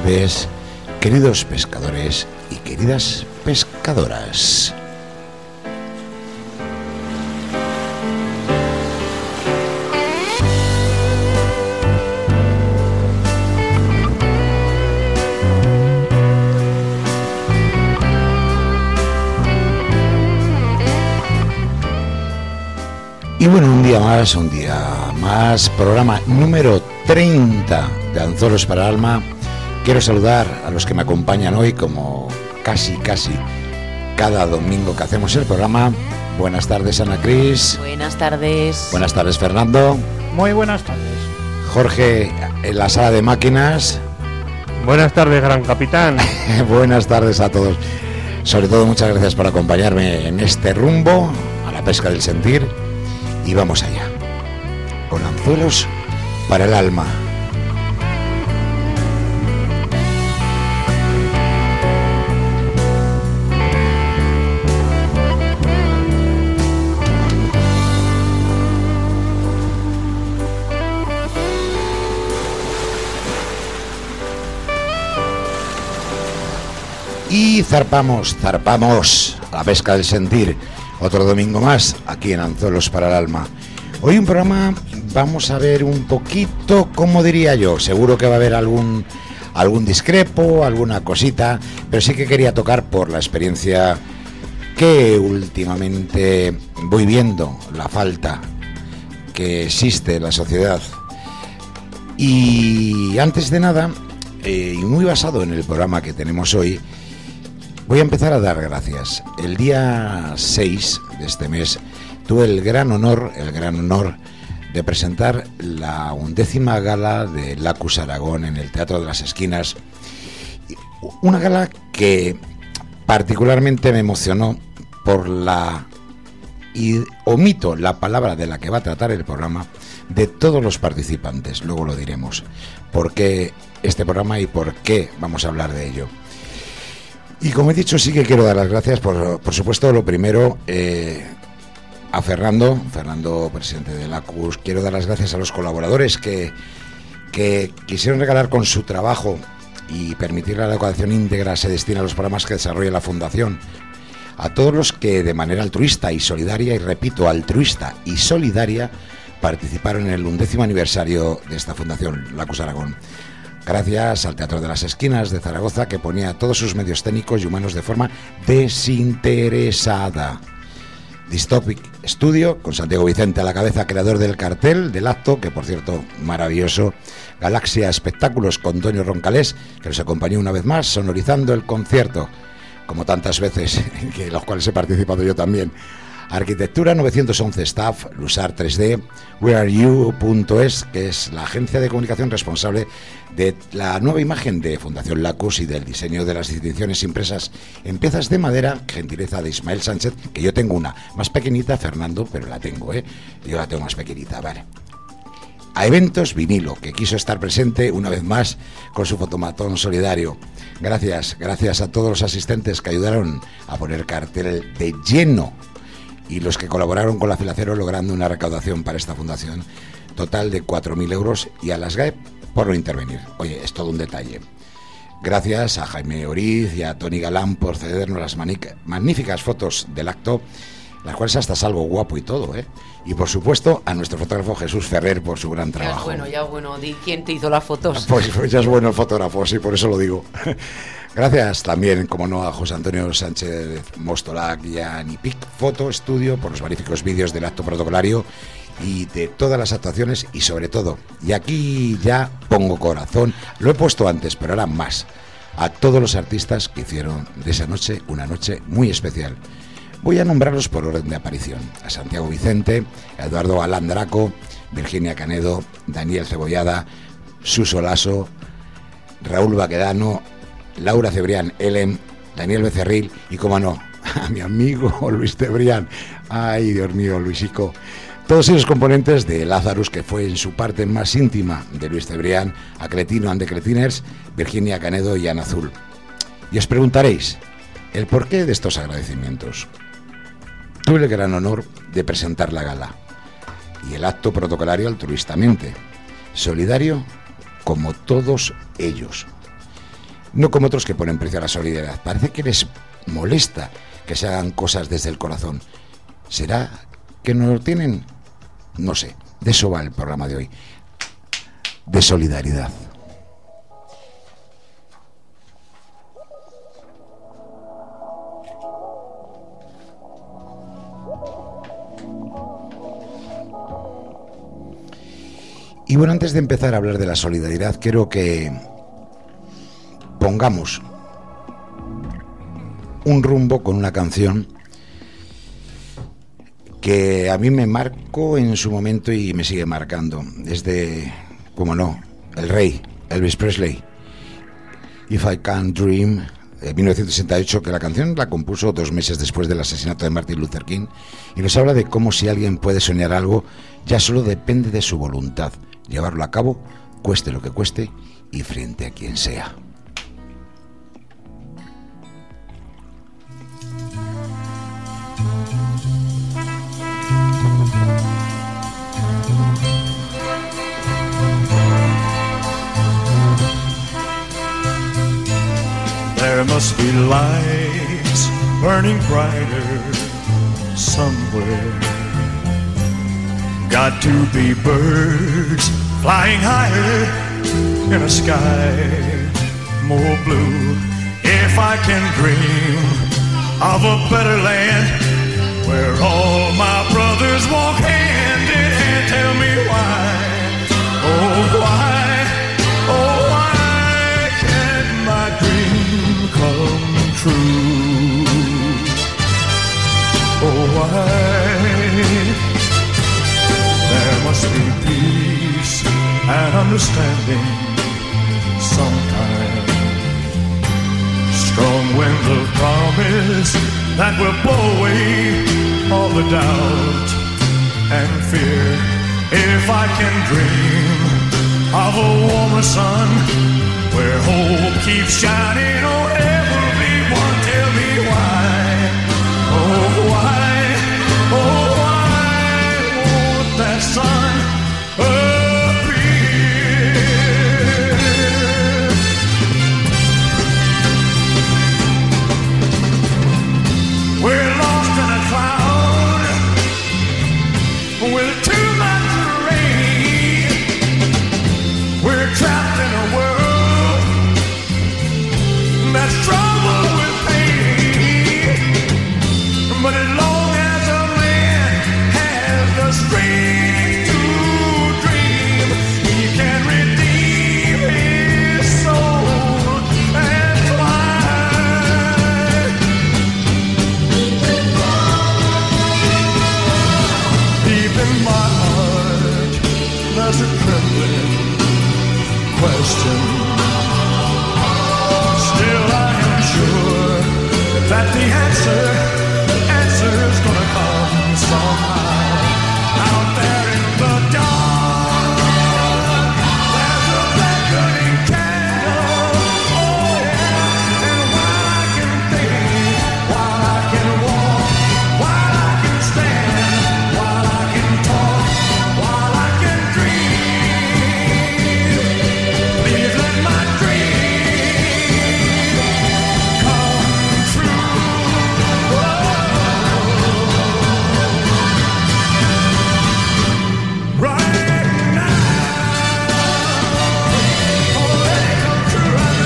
tardes, queridos pescadores y queridas pescadoras. Y bueno, un día más, programa número 30 de Anzuelos para el Alma. Quiero saludar a los que me acompañan hoy, como casi cada domingo que hacemos el programa. Buenas tardes, Ana Cris. Buenas tardes. Buenas tardes, Fernando. Muy buenas tardes. Jorge, en la sala de máquinas. Buenas tardes, gran capitán. Buenas tardes a todos. Sobre todo, muchas gracias por acompañarme en este rumbo a la pesca del sentir. Y vamos allá, con Anzuelos para el Alma. Y zarpamos a la pesca del sentir. Otro domingo más, aquí en Anzuelos para el Alma. Hoy un programa, vamos a ver un poquito, ¿cómo diría yo? Seguro que va a haber algún discrepo, alguna cosita, pero sí que quería tocar por la experiencia que últimamente voy viendo, la falta que existe en la sociedad. Y antes de nada, y muy basado en el programa que tenemos hoy, voy a empezar a dar gracias. El día 6 de este mes tuve el gran honor de presentar la 11ª gala de Lacus Aragón en el Teatro de las Esquinas. Una gala que particularmente me emocionó por y omito la palabra de la que va a tratar el programa, de todos los participantes. Luego lo diremos. ¿Por qué este programa y por qué vamos a hablar de ello? Y como he dicho, sí que quiero dar las gracias, por supuesto, lo primero a Fernando, presidente de Lacus. Quiero dar las gracias a los colaboradores que quisieron regalar con su trabajo y permitir la educación íntegra se destina a los programas que desarrolla la Fundación. A todos los que de manera altruista y solidaria, y repito, altruista y solidaria, participaron en el 11º aniversario de esta Fundación, Lacus Aragón. Gracias al Teatro de las Esquinas de Zaragoza, que ponía todos sus medios técnicos y humanos de forma desinteresada. Dystopic Studio, con Santiago Vicente a la cabeza, creador del cartel del acto, que por cierto, maravilloso. Galaxia Espectáculos con Antonio Roncalés, que nos acompañó una vez más, sonorizando el concierto, como tantas veces, en los cuales he participado yo también. Arquitectura 911 Staff, Lusar 3D, WhereAreYou.es, que es la agencia de comunicación responsable de la nueva imagen de Fundación Lacus y del diseño de las distinciones impresas en piezas de madera, gentileza de Ismael Sánchez, que yo tengo una más pequeñita, Fernando, pero la tengo, yo la tengo más pequeñita, vale. A Eventos Vinilo, que quiso estar presente una vez más con su fotomatón solidario. Gracias a todos los asistentes que ayudaron a poner cartel de lleno, y los que colaboraron con la Filacero logrando una recaudación para esta fundación total de 4.000 euros, y a las GAE por no intervenir. Oye, es todo un detalle. Gracias a Jaime Oriz y a Tony Galán por cedernos las magníficas fotos del acto, las cuales hasta salgo guapo y todo, Y por supuesto a nuestro fotógrafo Jesús Ferrer por su gran trabajo. Ya bueno, di quién te hizo las fotos. Pues ya es bueno el fotógrafo, sí, por eso lo digo. Gracias también, como no, a José Antonio Sánchez Mostolac y a Nipic Foto Estudio por los magníficos vídeos del acto protocolario y de todas las actuaciones, y sobre todo, y aquí ya pongo corazón, lo he puesto antes, pero ahora más, a todos los artistas que hicieron de esa noche una noche muy especial. Voy a nombrarlos por orden de aparición: a Santiago Vicente, a Eduardo Alandraco, Virginia Canedo, Daniel Cebollada, Suso Lasso, Raúl Baquedano, Laura Cebrián Ellen, Daniel Becerril y, como no, a mi amigo Luis Cebrián. Ay, Dios mío, Luisico. Todos ellos componentes de Lazarus, que fue en su parte más íntima de Luis Cebrián, a Cretino and the Cretiners, Virginia Canedo y Ana Azul. Y os preguntaréis el porqué de estos agradecimientos. Tuve el gran honor de presentar la gala y el acto protocolario altruistamente, solidario como todos ellos. No como otros que ponen precio a la solidaridad. Parece que les molesta que se hagan cosas desde el corazón. ¿Será que no lo tienen? No sé. De eso va el programa de hoy. De solidaridad. Y bueno, antes de empezar a hablar de la solidaridad, quiero que pongamos un rumbo con una canción que a mí me marcó en su momento y me sigue marcando. Desde, como no, el rey, Elvis Presley, If I Can Dream, de 1968, que la canción la compuso 2 meses después del asesinato de Martin Luther King, y nos habla de cómo si alguien puede soñar algo, ya solo depende de su voluntad, llevarlo a cabo, cueste lo que cueste y frente a quien sea. There must be lights burning brighter somewhere. Got to be birds flying higher in a sky more blue. If I can dream of a better land where all my brothers walk hand in hand, tell me why, oh why, oh why can't my dream come true? Oh why? There must be peace and understanding sometime. Strong winds of promise that will blow away all the doubt and fear. If I can dream of a warmer sun where hope keeps shining on everyone, tell me why, oh why, oh why won't that sun appear? We're lost in a cloud with too much rain. We're trapped in a world that's troubled with pain. But as long as a man has the strength to dream, he can redeem his soul and fly. Deep in my heart, there's a trembling question. Still I am sure that the answer's gonna come somehow. Out there in the dark, there's a beckoning candle, oh yeah. And while I can think, while I can walk, while I can stand, while I can talk, while I can dream, please let my dream come true. Right now, oh, let it come true right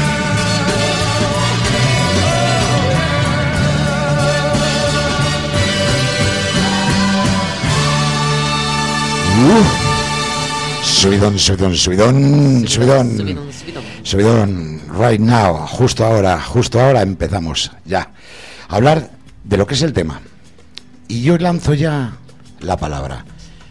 Subidón, subidón, subidón, subidón. Subidón, subidón. Subidón, right now, justo ahora empezamos ya a hablar de lo que es el tema. Y yo lanzo ya la palabra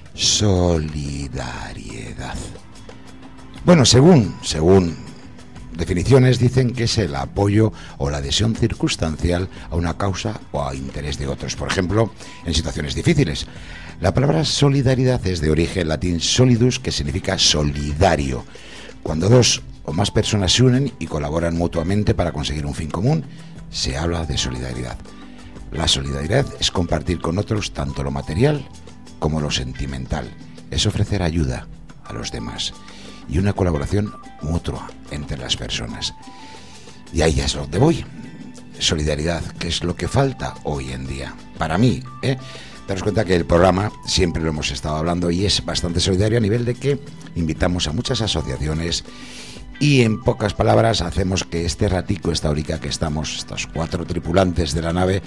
solidaridad. Bueno, según definiciones dicen que es el apoyo o la adhesión circunstancial a una causa o a interés de otros, por ejemplo, en situaciones difíciles. La palabra solidaridad es de origen latín solidus, que significa solidario. Cuando 2 o más personas se unen y colaboran mutuamente para conseguir un fin común, se habla de solidaridad. La solidaridad es compartir con otros tanto lo material como lo sentimental. Es ofrecer ayuda a los demás y una colaboración mutua entre las personas. Y ahí es donde voy. Solidaridad, que es lo que falta hoy en día. Para mí, daros cuenta que el programa siempre lo hemos estado hablando y es bastante solidario a nivel de que invitamos a muchas asociaciones y en pocas palabras hacemos que este ratico, esta horica que estamos, estos 4 tripulantes de la nave,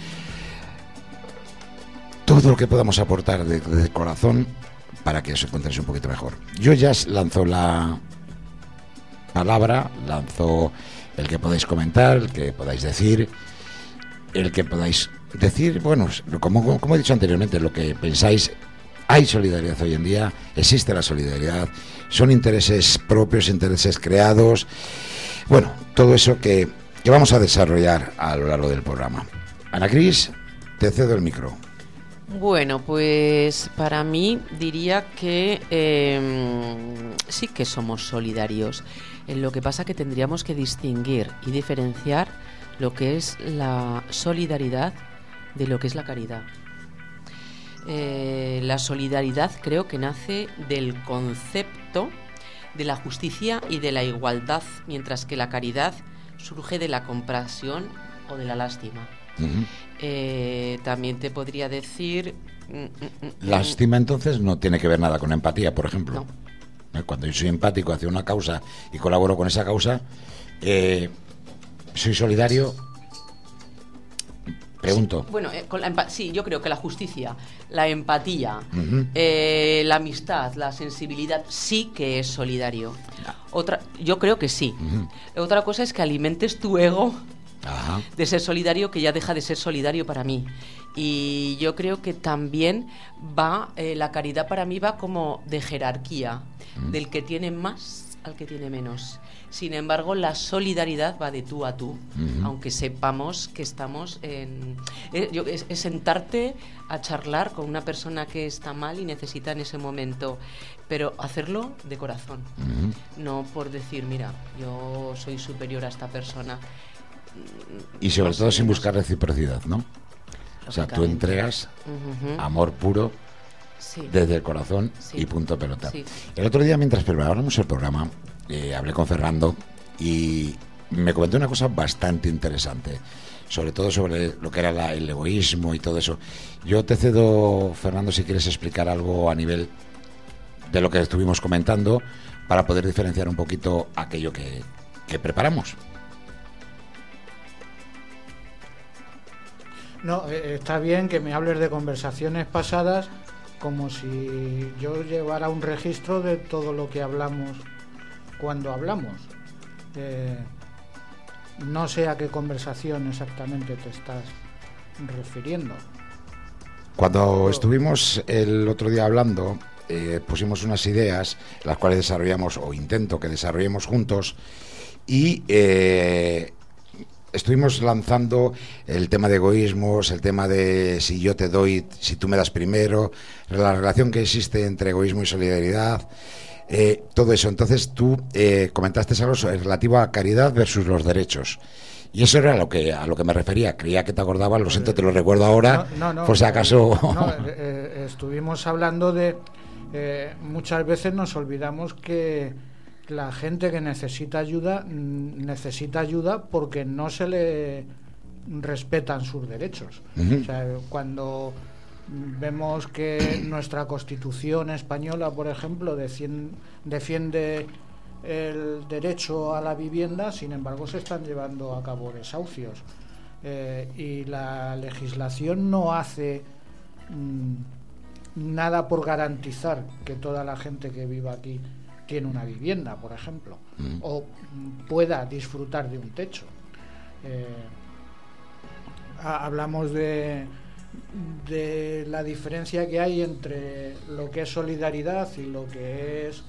todo lo que podamos aportar de corazón para que os encontréis un poquito mejor. Yo ya lanzo la palabra, lanzo el que podáis comentar, el que podáis decir, bueno, como he dicho anteriormente, lo que pensáis. Hay solidaridad hoy en día, existe la solidaridad, son intereses propios, intereses creados, bueno, todo eso que vamos a desarrollar a lo largo del programa. Ana Cris, te cedo el micro. Bueno, pues para mí diría que sí que somos solidarios. Lo que pasa que tendríamos que distinguir y diferenciar lo que es la solidaridad de lo que es la caridad. La solidaridad creo que nace del concepto de la justicia y de la igualdad, mientras que la caridad surge de la compasión o de la lástima. Uh-huh. También te podría decir... Lástima entonces no tiene que ver nada con empatía, por ejemplo. No. Cuando yo soy empático hacia una causa y colaboro con esa causa, soy solidario. Pregunto. Bueno, sí, yo creo que la justicia, la empatía, uh-huh, la amistad, la sensibilidad, sí que es solidario. Yo creo que sí. Uh-huh. Otra cosa es que alimentes tu ego, ajá, de ser solidario, que ya deja de ser solidario para mí. Y yo creo que también la caridad para mí va como de jerarquía, uh-huh, del que tiene más al que tiene menos. Sin embargo, la solidaridad va de tú a tú, uh-huh, aunque sepamos que estamos en... Es sentarte a charlar con una persona que está mal y necesita en ese momento, pero hacerlo de corazón, uh-huh, no por decir, mira, yo soy superior a esta persona. Y sobre todo sin buscar reciprocidad, ¿no? O sea, tú entregas, uh-huh, amor puro, sí, desde el corazón, sí, y punto pelota. Sí. El otro día, mientras preparábamos el programa, hablé con Fernando y me comentó una cosa bastante interesante, sobre todo sobre lo que era el egoísmo y todo eso. Yo te cedo, Fernando, si quieres explicar algo a nivel de lo que estuvimos comentando para poder diferenciar un poquito aquello que preparamos. No, está bien que me hables de conversaciones pasadas como si yo llevara un registro de todo lo que hablamos cuando hablamos. No sé a qué conversación exactamente te estás refiriendo. Cuando estuvimos el otro día hablando, pusimos unas ideas, las cuales desarrollamos, o intento que desarrollemos juntos, y estuvimos lanzando el tema de egoísmos, el tema de si yo te doy, si tú me das primero, la relación que existe entre egoísmo y solidaridad, todo eso. Entonces tú comentaste algo relativo a caridad versus los derechos. Y eso era a lo que me refería. Creía que te acordabas, lo siento, te lo recuerdo ahora, no, por si acaso... Estuvimos hablando de... muchas veces nos olvidamos que la gente que necesita ayuda porque no se le respetan sus derechos. Uh-huh. O sea, cuando vemos que nuestra Constitución española, por ejemplo, defiende el derecho a la vivienda, sin embargo se están llevando a cabo desahucios, y la legislación no hace nada por garantizar que toda la gente que viva aquí tiene una vivienda, por ejemplo, o pueda disfrutar de un techo. Hablamos de la diferencia que hay entre lo que es solidaridad y lo que es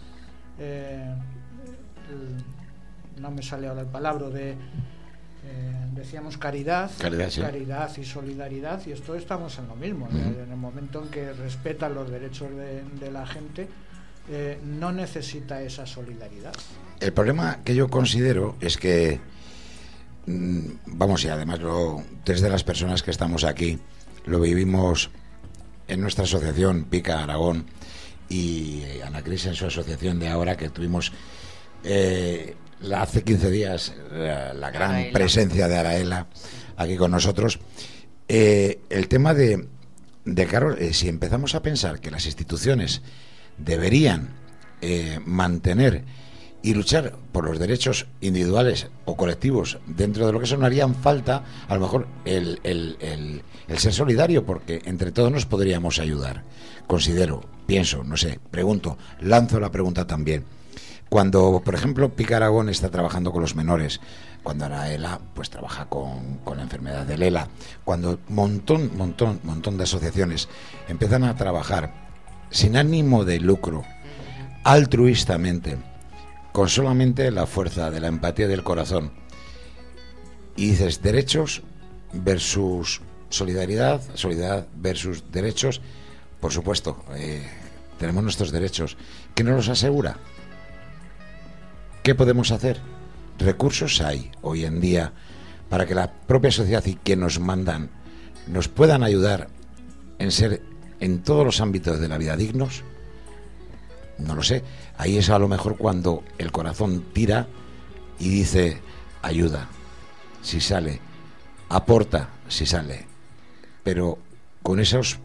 no me sale ahora el palabra decíamos caridad, sí, caridad y solidaridad, y esto estamos en lo mismo. Uh-huh. En el momento en que respetan los derechos de la gente, no necesita esa solidaridad. El problema que yo considero es que vamos, y además tres de las personas que estamos aquí lo vivimos en nuestra asociación Pica Aragón, y Ana Cris en su asociación de ahora, que tuvimos hace 15 días la gran Araela. presencia de Araela aquí con nosotros. El tema de claro, si empezamos a pensar que las instituciones deberían mantener y luchar por los derechos individuales o colectivos dentro de lo que eso, no harían falta a lo mejor el ser solidario, porque entre todos nos podríamos ayudar. Considero, pienso, no sé, pregunto, lanzo la pregunta también. Cuando, por ejemplo, Pica Aragón está trabajando con los menores, cuando Araela pues trabaja con la enfermedad de Lela, cuando montón de asociaciones empiezan a trabajar sin ánimo de lucro, altruistamente, con solamente la fuerza de la empatía del corazón, y dices derechos versus solidaridad versus derechos, por supuesto, tenemos nuestros derechos. ¿Qué nos los asegura? ¿Qué podemos hacer? Recursos hay hoy en día para que la propia sociedad y quienes nos mandan nos puedan ayudar en ser en todos los ámbitos de la vida dignos. No lo sé. Ahí es a lo mejor cuando el corazón tira y dice ayuda, si sale, aporta, si sale, pero con esas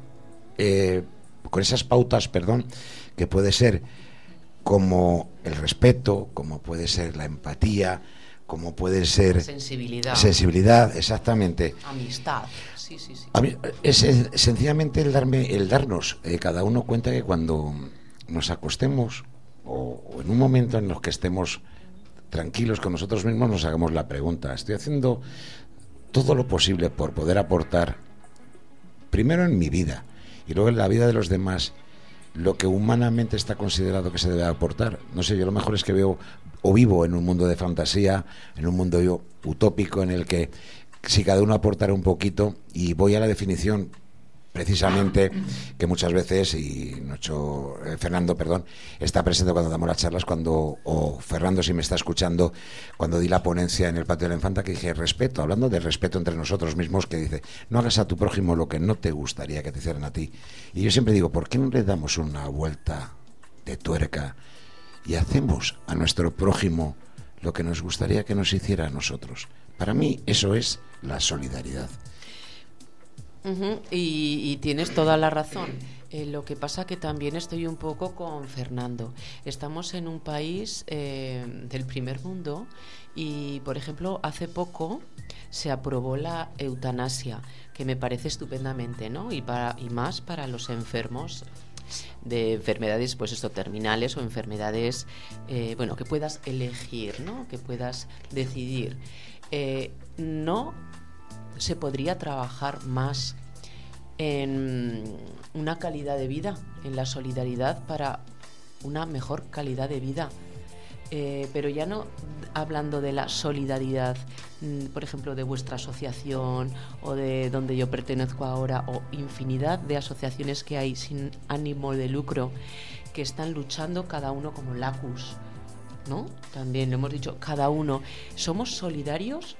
pautas, que puede ser como el respeto, como puede ser la empatía, como puede ser sensibilidad, exactamente, amistad, sí. A mí, es sencillamente el darnos cada uno cuenta que cuando nos acostemos o en un momento en los que estemos tranquilos con nosotros mismos, nos hagamos la pregunta: ¿estoy haciendo todo lo posible por poder aportar, primero en mi vida y luego en la vida de los demás, lo que humanamente está considerado que se debe aportar? No sé, yo lo mejor es que veo o vivo en un mundo de fantasía, en un mundo utópico en el que si cada uno aportara un poquito, y voy a la definición precisamente que muchas veces, y Fernando, está presente cuando damos las charlas, o Fernando, si me está escuchando, cuando di la ponencia en el Patio de la Infanta, que dije respeto, hablando del respeto entre nosotros mismos, que dice, no hagas a tu prójimo lo que no te gustaría que te hicieran a ti. Y yo siempre digo, ¿por qué no le damos una vuelta de tuerca y hacemos a nuestro prójimo lo que nos gustaría que nos hiciera a nosotros? Para mí eso es la solidaridad. Y tienes toda la razón. Lo que pasa que también estoy un poco con Fernando. Estamos en un país del primer mundo y, por ejemplo, hace poco se aprobó la eutanasia, que me parece estupendamente, ¿no? Y más para los enfermos de enfermedades, pues esto, terminales o enfermedades, que puedas elegir, ¿no? Que puedas decidir. No se podría trabajar más en una calidad de vida, en la solidaridad para una mejor calidad de vida, pero ya no hablando de la solidaridad, por ejemplo, de vuestra asociación o de donde yo pertenezco ahora, o infinidad de asociaciones que hay sin ánimo de lucro que están luchando cada uno como Lacus, ¿no? También lo hemos dicho, cada uno somos solidarios.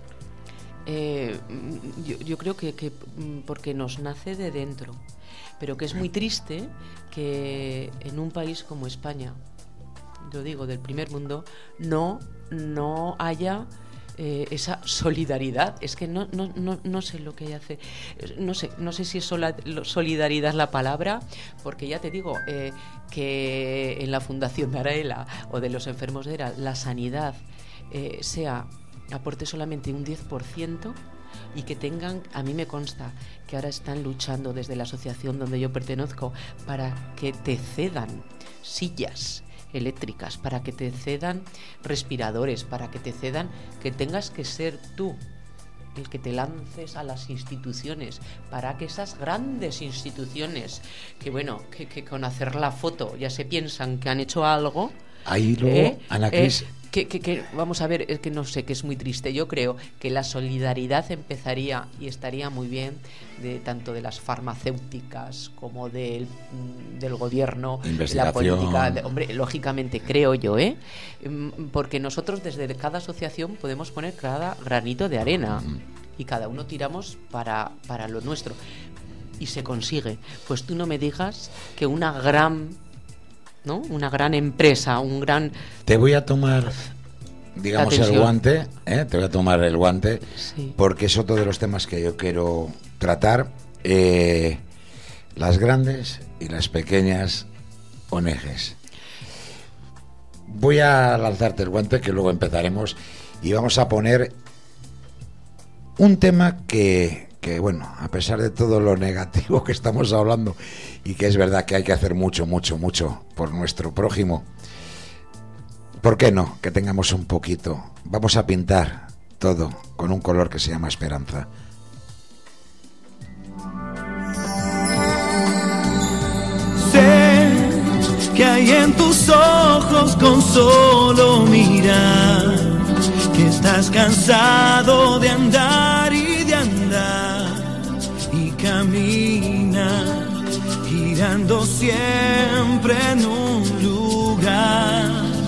Yo creo que porque nos nace de dentro, pero que es muy triste que en un país como España, yo digo del primer mundo, no haya esa solidaridad. Es que no sé lo que hace, no sé si es solidaridad la palabra, porque ya te digo que en la Fundación de Araela o de los enfermos de Era, la sanidad aporte solamente un 10%, y que tengan, a mí me consta que ahora están luchando desde la asociación donde yo pertenezco para que te cedan sillas eléctricas, para que te cedan respiradores, para que te cedan, que tengas que ser tú el que te lances a las instituciones, para que esas grandes instituciones que con hacer la foto ya se piensan que han hecho algo. Ahí luego, Ana Cris, que vamos a ver, es que no sé, que es muy triste. Yo creo que la solidaridad empezaría y estaría muy bien tanto de las farmacéuticas como del gobierno, de la política. Hombre, lógicamente, creo yo, porque nosotros desde cada asociación podemos poner cada granito de arena y cada uno tiramos para lo nuestro y se consigue. Pues tú no me digas que una gran empresa, un gran... Te voy a tomar digamos, el guante, te voy a tomar el guante, sí, porque es otro de los temas que yo quiero tratar, las grandes y las pequeñas ONGs. Voy a lanzarte el guante, que luego empezaremos, y vamos a poner un tema que bueno, a pesar de todo lo negativo que estamos hablando, y que es verdad que hay que hacer mucho por nuestro prójimo, ¿por qué no? Que tengamos un poquito. Vamos a pintar todo con un color que se llama esperanza. Sé que hay en tus ojos con solo mirar, que estás cansado de andar y de andar, y camina girando siempre en un lugar.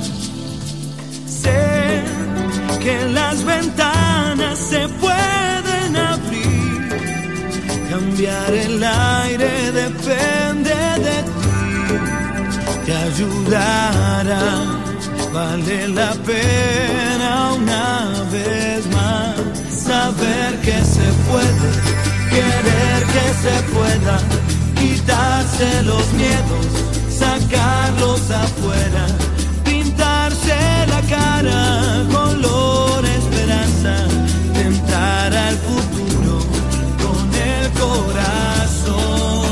Sé que las ventanas se pueden abrir, cambiar el aire depende de ti, te ayudará, vale la pena una vez más saber que se puede, querer que se pueda, quitarse los miedos, sacarlos afuera, pintarse la cara color esperanza, tentar al futuro con el corazón.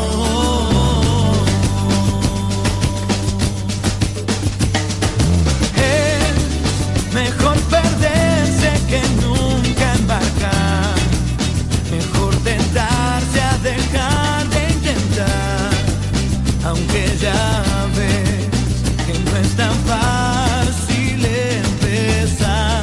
Es mejor perderse que nunca embarcar, mejor tentarse a dejar de intentar, aunque ya ves que no es tan fácil empezar.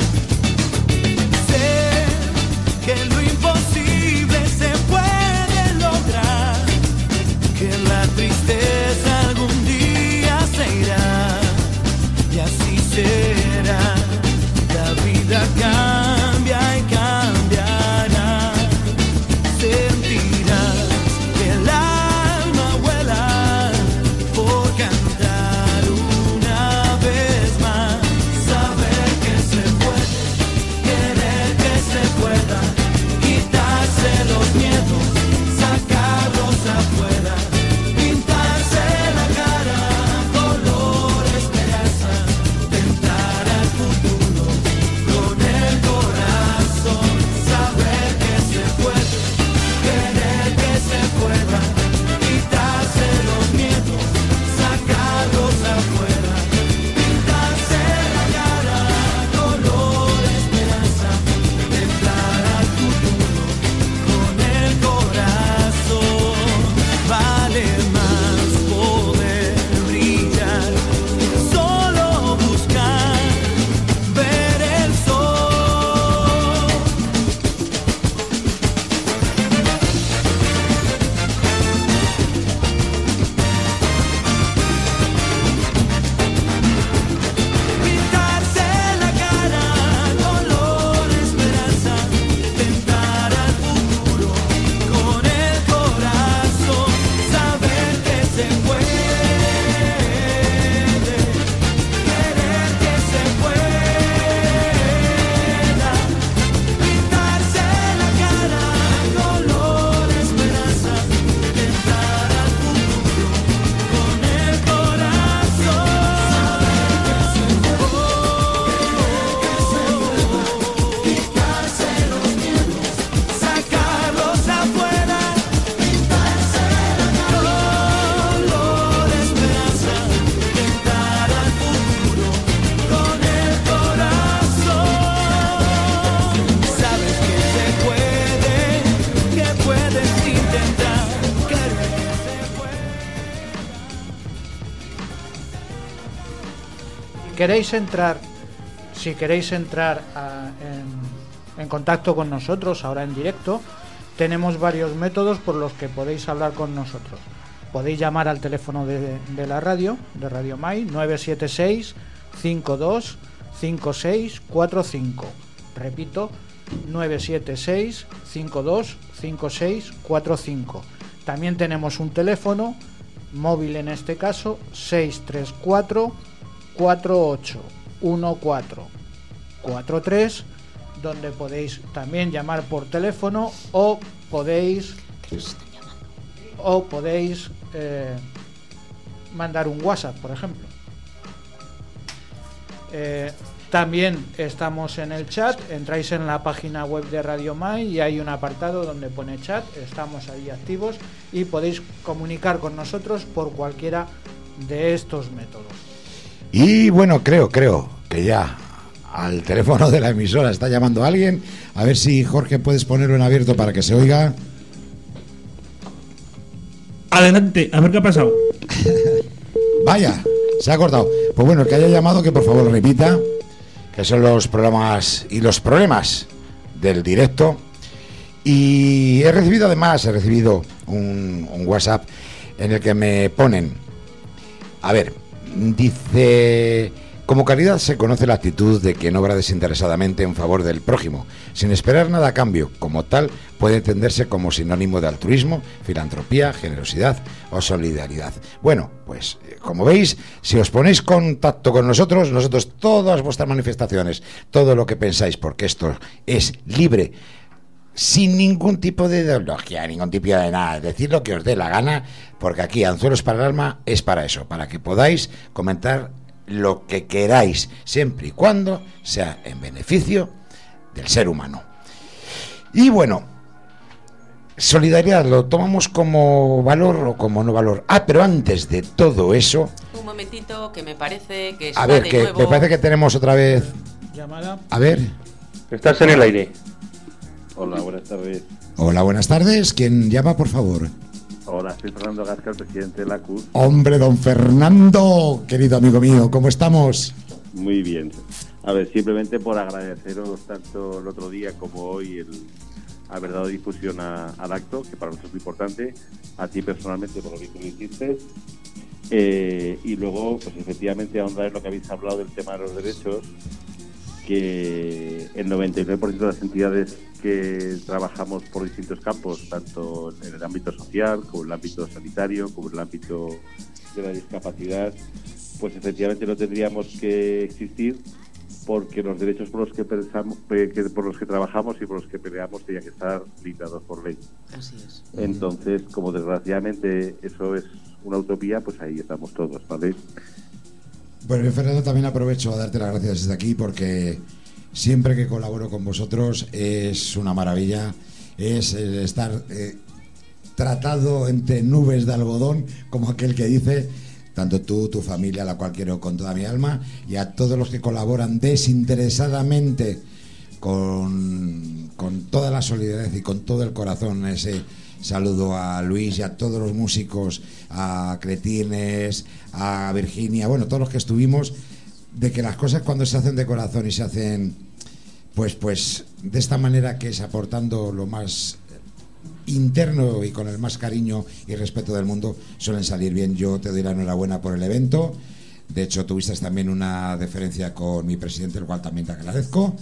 Sé que lo imposible se puede lograr, que la tristeza algún día se irá, y así será. La vida cambia y cambiará, sentirás que el alma vuela por cantar una vez más, saber que se puede, querer que se pueda, quitarse los miedos, sacarlos afuera, pintarse la cara color esperanza, tentar al futuro con el corazón, saber que se puede, querer que se pueda, quitarse los miedos, sacarlos afuera, pintarse la cara color esperanza, tentar al futuro con el corazón. Vale más poder brillar, solo buscar, ver el sol. Pintarse la cara color esperanza, tentar al futuro con el corazón, saber que se puede, querer que se pueda, pintarse la cara color esperanza, tentar al futuro con el corazón, quitarse los miedos, sacarlos afuera, pintarse color esperanza, tentar al futuro con el corazón. Sabes que se puede, que puedes intentar, querer que se puede. Si queréis entrar en contacto con nosotros ahora en directo, tenemos varios métodos por los que podéis hablar con nosotros. Podéis llamar al teléfono de la radio, de Radio Mai, 976 52 56 45. Repito, 976 52 56 45. También tenemos un teléfono móvil, en este caso 634 48 1443, donde podéis también llamar por teléfono o podéis mandar un WhatsApp, por ejemplo. También estamos en el chat, entráis en la página web de Radio Mai y hay un apartado donde pone chat, estamos ahí activos y podéis comunicar con nosotros por cualquiera de estos métodos. Y bueno, creo que ya al teléfono de la emisora está llamando a alguien. A ver si, Jorge, puedes ponerlo en abierto para que se oiga. Adelante, a ver qué ha pasado. Vaya, se ha cortado. Pues bueno, el que haya llamado, que por favor repita, que son los programas y los problemas del directo. Y he recibido un WhatsApp en el que me ponen, a ver, dice: como caridad se conoce la actitud de quien obra desinteresadamente en favor del prójimo, sin esperar nada a cambio. Como tal, puede entenderse como sinónimo de altruismo, filantropía, generosidad o solidaridad. Bueno, pues como veis, si os ponéis en contacto con nosotros, todas vuestras manifestaciones, todo lo que pensáis, porque esto es libre, sin ningún tipo de ideología, ningún tipo de nada, decir lo que os dé la gana, porque aquí Anzuelos para el Alma es para eso, para que podáis comentar lo que queráis, siempre y cuando sea en beneficio del ser humano. Y bueno, solidaridad, ¿lo tomamos como valor o como no valor? Pero antes de todo eso, un momentito, que me parece que a ver, que me parece que tenemos otra vez llamada. A ver. Estás en el aire. Hola, buenas tardes. Hola, buenas tardes. ¿Quién llama, por favor? Hola, soy Fernando Gasca, el presidente de la CUS. Hombre, don Fernando, querido amigo mío, ¿cómo estamos? Muy bien. A ver, simplemente por agradeceros tanto el otro día como hoy haber dado difusión al acto, que para nosotros es muy importante, a ti personalmente por lo que tú hiciste, y luego, pues efectivamente, ahondar en lo que habéis hablado del tema de los derechos, que el 99% de las entidades que trabajamos por distintos campos, tanto en el ámbito social, como en el ámbito sanitario, como en el ámbito de la discapacidad, pues efectivamente no tendríamos que existir, porque los derechos por los que pensamos, por los que trabajamos y por los que peleamos tenían que estar limitados por ley. Así es. Entonces, como desgraciadamente eso es una utopía, pues ahí estamos todos, ¿vale? Bueno, yo, Fernando, también aprovecho a darte las gracias desde aquí, porque siempre que colaboro con vosotros es una maravilla, es estar tratado entre nubes de algodón, como aquel que dice, tanto tú, tu familia, a la cual quiero con toda mi alma, y a todos los que colaboran desinteresadamente con toda la solidaridad y con todo el corazón. Ese saludo a Luis y a todos los músicos, a Cretines, a Virginia, bueno, todos los que estuvimos, de que las cosas cuando se hacen de corazón y se hacen pues de esta manera, que es aportando lo más interno y con el más cariño y respeto del mundo, suelen salir bien. Yo te doy la enhorabuena por el evento. De hecho, tuviste también una deferencia con mi presidente, el cual también te agradezco.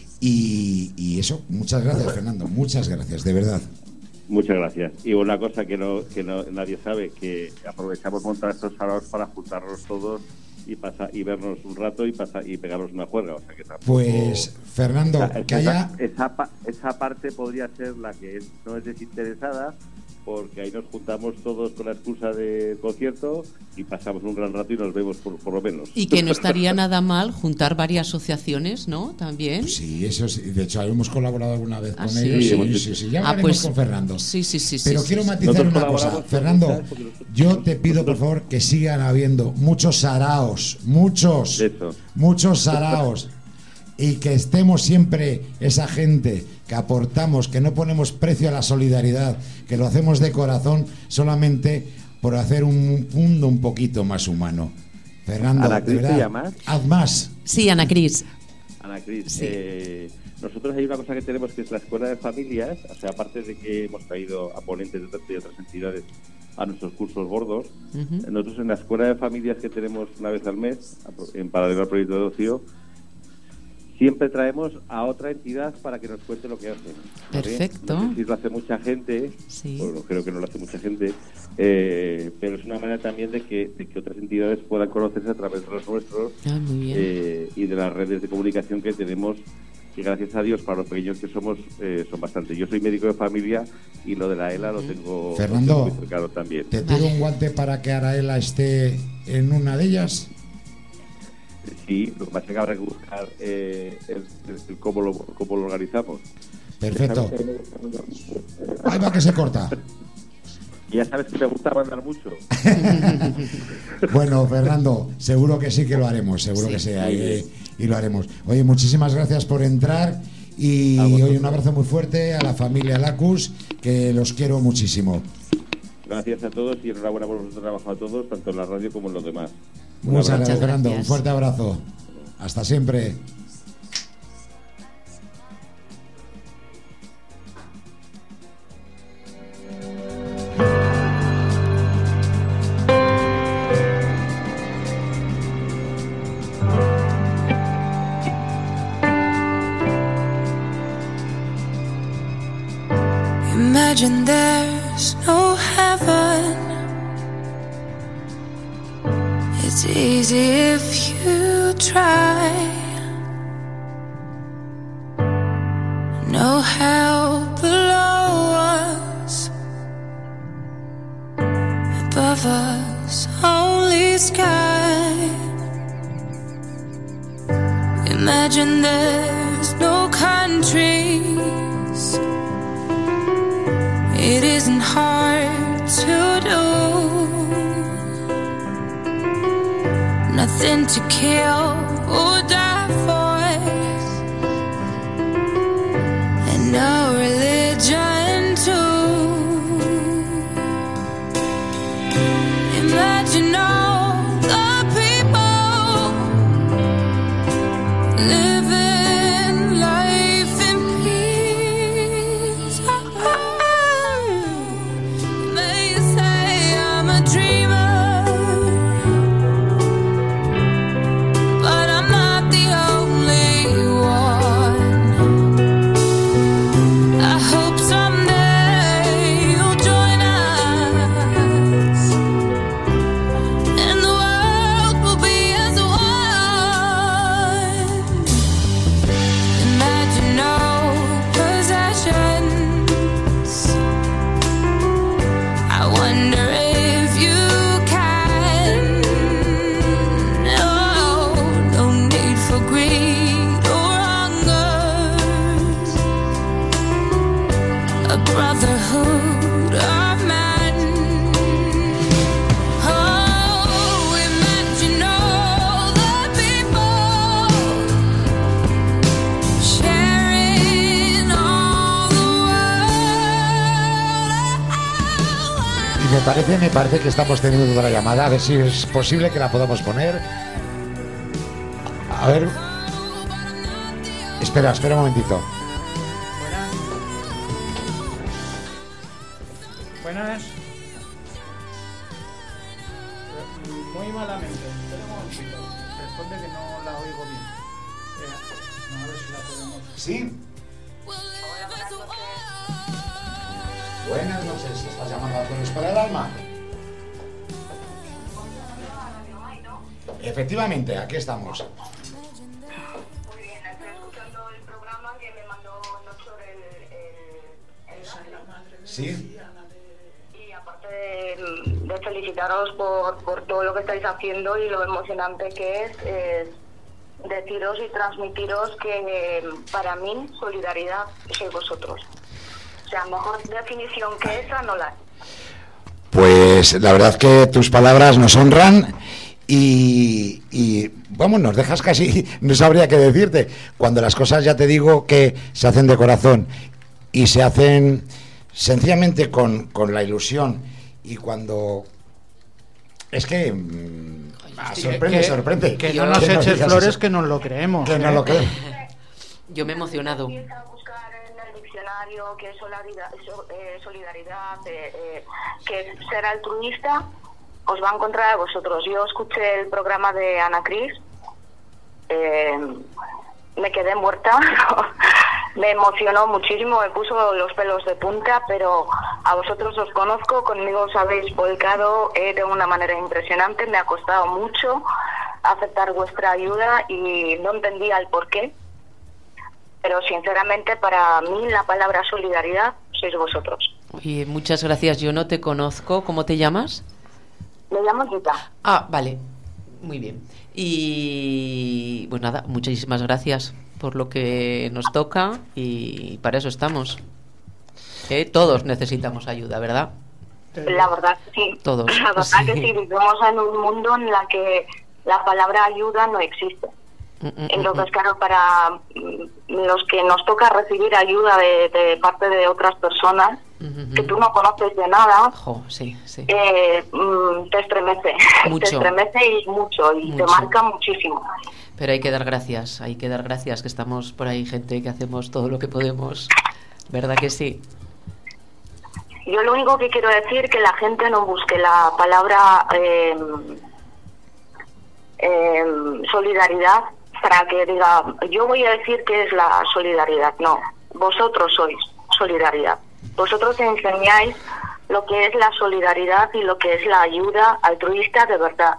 Y eso, muchas gracias, Fernando, muchas gracias, de verdad. Muchas gracias. Y una cosa que nadie sabe, que aprovechamos montar estos saraos para juntarnos todos y vernos un rato y pegarnos una juerga. O sea que tampoco, pues, Fernando, que haya... Esa parte podría ser la que no es desinteresada, porque ahí nos juntamos todos con la excusa del concierto y pasamos un gran rato y nos vemos por lo menos. Y que no estaría nada mal juntar varias asociaciones, ¿no? También. Sí, eso sí. De hecho, hemos colaborado alguna vez con ¿sí? ellos. Sí. Ya hablaremos con Fernando. Sí. Pero quiero matizar una cosa. Fernando, yo te pido, por favor, que sigan habiendo muchos saraos, muchos saraos, y que estemos siempre esa gente que aportamos, que no ponemos precio a la solidaridad, que lo hacemos de corazón solamente por hacer un mundo un poquito más humano. Fernando, ¿Ana Cris te llamas? Haz más. Sí, Ana Cris. Ana Cris, Sí. Nosotros hay una cosa que tenemos, que es la Escuela de Familias. O sea, aparte de que hemos traído a ponentes de otras entidades a nuestros cursos gordos, nosotros en la Escuela de Familias, que tenemos una vez al mes, en paralelo al proyecto de ocio, siempre traemos a otra entidad para que nos cuente lo que hacen. ¿Vale? Perfecto. No sé si lo hace mucha gente, Sí. bueno, creo que no lo hace mucha gente, pero es una manera también de que otras entidades puedan conocerse a través de los nuestros Muy bien. y de las redes de comunicación que tenemos, y gracias a Dios, para los pequeños que somos, son bastante. Yo soy médico de familia y lo de la ELA lo tengo, Fernando, muy cercano también. ¿te tiro un guante para que Araela esté en una de ellas? Sí, lo que pasa es que habrá que buscar el cómo lo organizamos. Perfecto. Ahí va que se corta. Ya sabes que me gusta mandar mucho. Bueno, Fernando, seguro que sí que lo haremos, seguro que sí, y lo haremos. Oye, muchísimas gracias por entrar y hoy un abrazo muy fuerte a la familia Lacus, que los quiero muchísimo. Gracias a todos y enhorabuena por vuestro trabajo a todos, tanto en la radio como en los demás. Muchas gracias, Muchas Fernando. gracias. Un fuerte abrazo. Hasta siempre. Imagine there's no heaven. It's easy if you try. No hell below us, above us only sky. Imagine there's no countries. It isn't hard to do. Nothing to kill or die for, and no religion too. Imagine all the people living life in peace. They say I'm a dreamer, but I'm not the only one. I hope someday you'll join us, and the world will be as one. Imagine no possessions. I wonder if you can. No, no need for greed or hunger. A brotherhood of men. Oh, imagine all the people sharing all the world. Y me parece que estamos teniendo otra llamada. A ver si es posible que la podamos poner. A ver. Espera un momentito. Buenas. Muy malamente. Espera un momentito. Responde que no la oigo bien. No, a ver si la podemos. ¿Sí? Buenas noches. ¿Estás llamando a Todos para el Alma? Efectivamente, aquí estamos. Muy bien, estoy escuchando el programa que me mandó Néstor el ¿Sí? y aparte de felicitaros por todo lo que estáis haciendo y lo emocionante que es deciros y transmitiros que para mí solidaridad sois vosotros. O sea, mejor definición que esa no la hay. Pues la verdad que tus palabras nos honran y vamos, nos dejas casi, no sabría qué decirte, cuando las cosas, ya te digo, que se hacen de corazón y se hacen sencillamente con la ilusión, y cuando es que sorprende Que no nos eches flores, que nos lo creemos. que no lo creemos. Yo me he emocionado. Empieza a buscar en el diccionario que es solidaridad, que es ser altruista, os va a encontrar a vosotros. Yo escuché el programa de Ana Cris me quedé muerta. Me emocionó muchísimo, me puso los pelos de punta, pero a vosotros os conozco, conmigo os habéis volcado de una manera impresionante, me ha costado mucho aceptar vuestra ayuda y no entendía el porqué, pero sinceramente para mí la palabra solidaridad sois vosotros. Oye, muchas gracias, yo no te conozco, ¿cómo te llamas? Me llamo Gita. Ah, vale, muy bien. Y pues nada, muchísimas gracias por lo que nos toca y para eso estamos. Todos necesitamos ayuda, ¿verdad? La verdad que sí. Todos. La verdad que sí, vivimos en un mundo en la que la palabra ayuda no existe. Entonces, claro, para los que nos toca recibir ayuda de parte de otras personas que tú no conoces de nada, sí. te estremece. Mucho. Te estremece y mucho, y te marca muchísimo. Pero hay que dar gracias, que estamos por ahí gente que hacemos todo lo que podemos, ¿verdad que sí? Yo lo único que quiero decir que la gente no busque la palabra solidaridad para que diga, yo voy a decir qué es la solidaridad. No, vosotros sois solidaridad. Vosotros enseñáis lo que es la solidaridad y lo que es la ayuda altruista de verdad.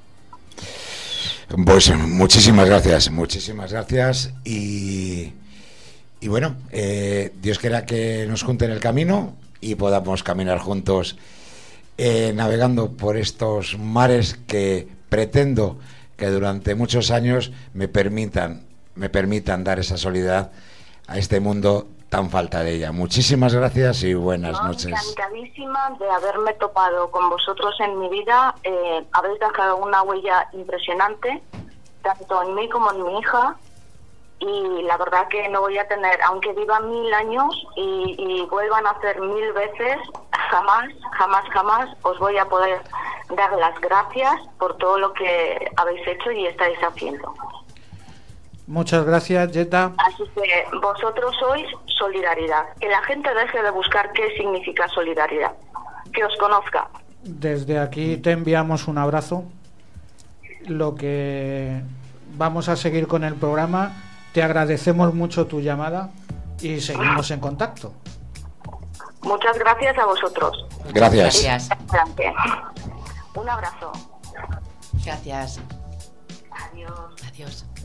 Pues muchísimas gracias y bueno, Dios quiera que nos junte en el camino y podamos caminar juntos navegando por estos mares que pretendo que durante muchos años me permitan dar esa solidaridad a este mundo tan falta de ella. Muchísimas gracias y buenas noches. Encantadísima de haberme topado con vosotros en mi vida. Habéis dejado una huella impresionante, tanto en mí como en mi hija. Y la verdad que no voy a tener, aunque viva 1000 años y vuelvan a hacer 1000 veces, jamás os voy a poder dar las gracias por todo lo que habéis hecho y estáis haciendo. Muchas gracias, Jetta. Así que vosotros sois solidaridad. Que la gente deje de buscar qué significa solidaridad. Que os conozca. Desde aquí te enviamos un abrazo. Lo que vamos a seguir con el programa. Te agradecemos mucho tu llamada y seguimos en contacto. Muchas gracias a vosotros. Gracias. Un abrazo. Gracias. Adiós.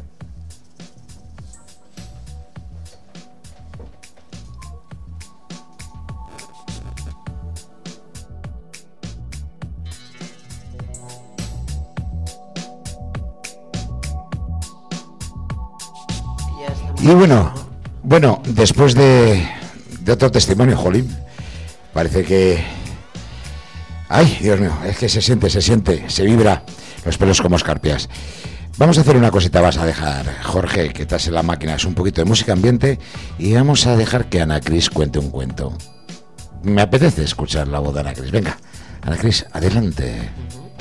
Y bueno, después de otro testimonio, jolín, parece que... ¡Ay, Dios mío! Es que se siente, se vibra los pelos como escarpias. Vamos a hacer una cosita, vas a dejar, Jorge, que estás en la máquina, es un poquito de música ambiente, y vamos a dejar que Ana Cris cuente un cuento. Me apetece escuchar la voz de Ana Cris. Venga, Ana Cris, adelante.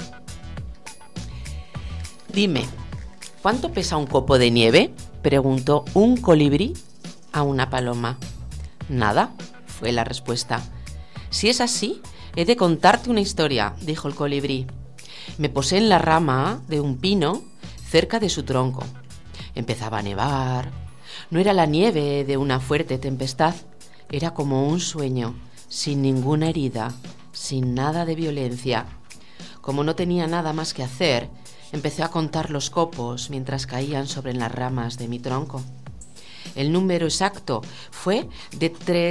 Dime, ¿cuánto pesa un copo de nieve?, preguntó un colibrí a una paloma. Nada, fue la respuesta. Si es así, he de contarte una historia, dijo el colibrí. Me posé en la rama de un pino cerca de su tronco. Empezaba a nevar. No era la nieve de una fuerte tempestad, era como un sueño, sin ninguna herida, sin nada de violencia. Como no tenía nada más que hacer, empecé a contar los copos mientras caían sobre las ramas de mi tronco. El número exacto fue de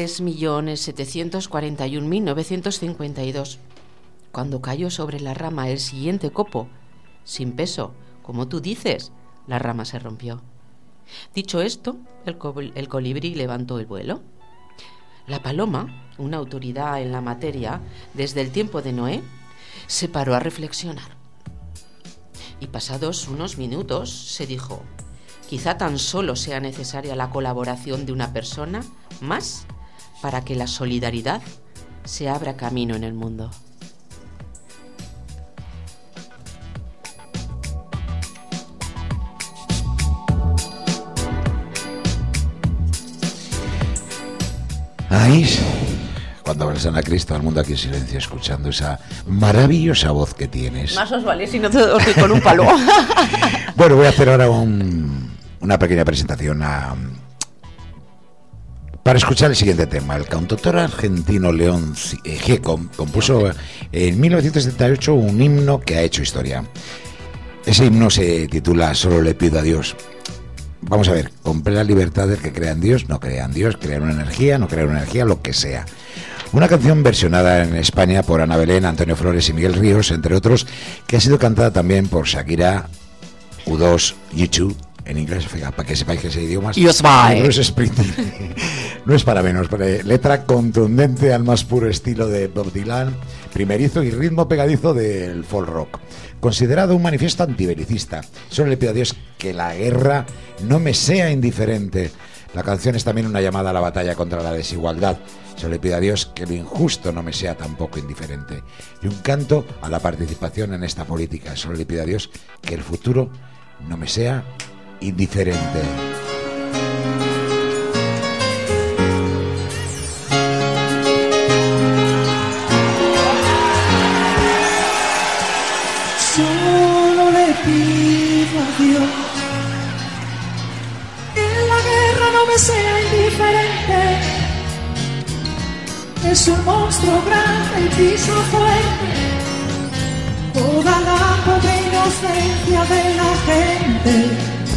3.741.952. Cuando cayó sobre la rama el siguiente copo, sin peso, como tú dices, la rama se rompió. Dicho esto, el colibrí levantó el vuelo. La paloma, una autoridad en la materia desde el tiempo de Noé, se paró a reflexionar. Y pasados unos minutos se dijo: quizá tan solo sea necesaria la colaboración de una persona más para que la solidaridad se abra camino en el mundo. Ahí, cuando hablas, Ana Cris, todo el mundo aquí en silencio escuchando esa maravillosa voz que tienes. Más os vale si no te doy con un palo. Bueno, voy a hacer ahora un una pequeña presentación para escuchar el siguiente tema. El cantautor argentino León Gieco compuso en 1978 un himno que ha hecho historia. Ese himno se titula Solo le pido a Dios. Vamos a ver, con plena libertad del que crea en Dios, no crea en Dios, crea en una energía, no crea en una energía, lo que sea. Una canción versionada en España por Ana Belén, Antonio Flores y Miguel Ríos, entre otros, que ha sido cantada también por Shakira, U2, U2, en inglés, fíjate, para que sepáis que ese idioma no es para menos. Letra contundente al más puro estilo de Bob Dylan, primerizo y ritmo pegadizo del folk rock. Considerado un manifiesto antibelicista. Solo le pido a Dios que la guerra no me sea indiferente. La canción es también una llamada a la batalla contra la desigualdad. Solo le pido a Dios que lo injusto no me sea tampoco indiferente. Y un canto a la participación en esta política. Solo le pido a Dios que el futuro no me sea indiferente. Solo le pido a Dios que la guerra no me sea indiferente. Es un monstruo grande y piso fuerte toda la pobre inocencia de la gente.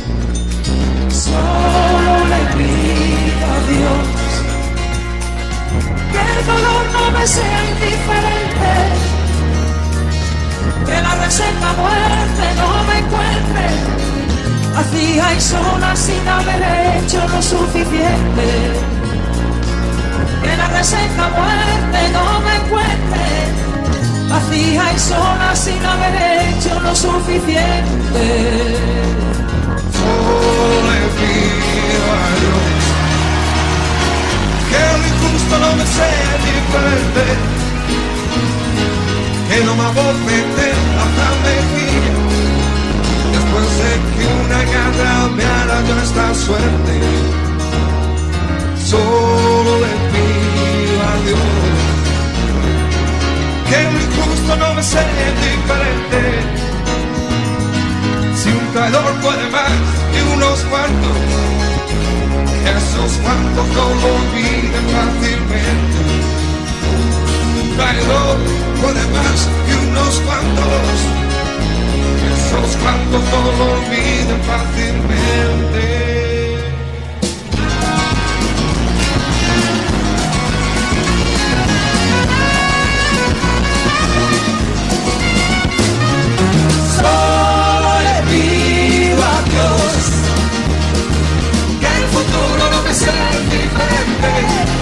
Solo le pido a Dios que el dolor no me sea indiferente, que la reseca muerte no me encuentre vacía y sola sin haber hecho lo suficiente. Que la reseca muerte no me encuentre vacía y sola sin haber hecho lo suficiente. Solo le pido a Dios que lo injusto no me sea indiferente, que no me abofete la mejilla después de que una guerra me hará yo esta suerte. Solo le pido a Dios que lo injusto no me sea indiferente. Si un traidor puede más que unos cuantos, esos cuantos no lo olviden fácilmente. Un traidor puede más que unos cuantos, esos cuantos no lo olviden fácilmente. Solo le pido a Dios que el futuro no me sea indiferente.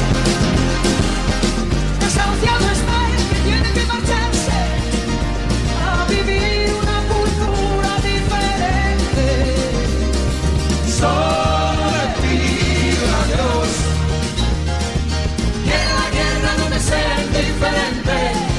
Desahuciado está el que tiene que marcharse a vivir una cultura diferente. Solo le pido a Dios que la guerra no me sea indiferente.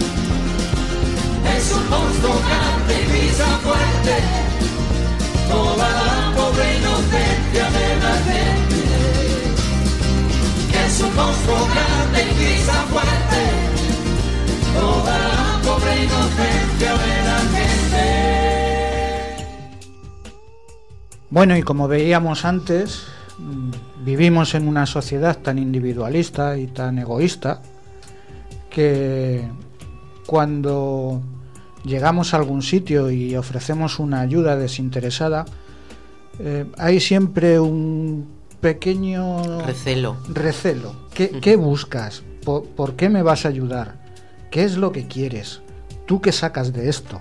Es un monstruo grande y pisa fuerte toda la pobre inocencia de la gente. Que es un monstruo grande y pisa fuerte toda la pobre inocencia de la gente. Bueno, y como veíamos antes, vivimos en una sociedad tan individualista y tan egoísta que cuando llegamos a algún sitio y ofrecemos una ayuda desinteresada, hay siempre un pequeño recelo. ¿Qué buscas? ¿Por qué me vas a ayudar? ¿Qué es lo que quieres? ¿Tú qué sacas de esto?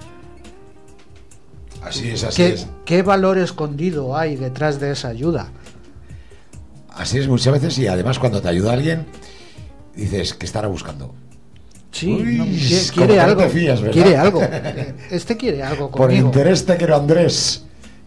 Así es. ¿Qué valor escondido hay detrás de esa ayuda? Así es muchas veces, y además cuando te ayuda alguien dices, ¿qué estará buscando? Sí, quiere algo. No te fías, ¿verdad? Quiere algo. Este quiere algo conmigo. Por interés te quiero Andrés.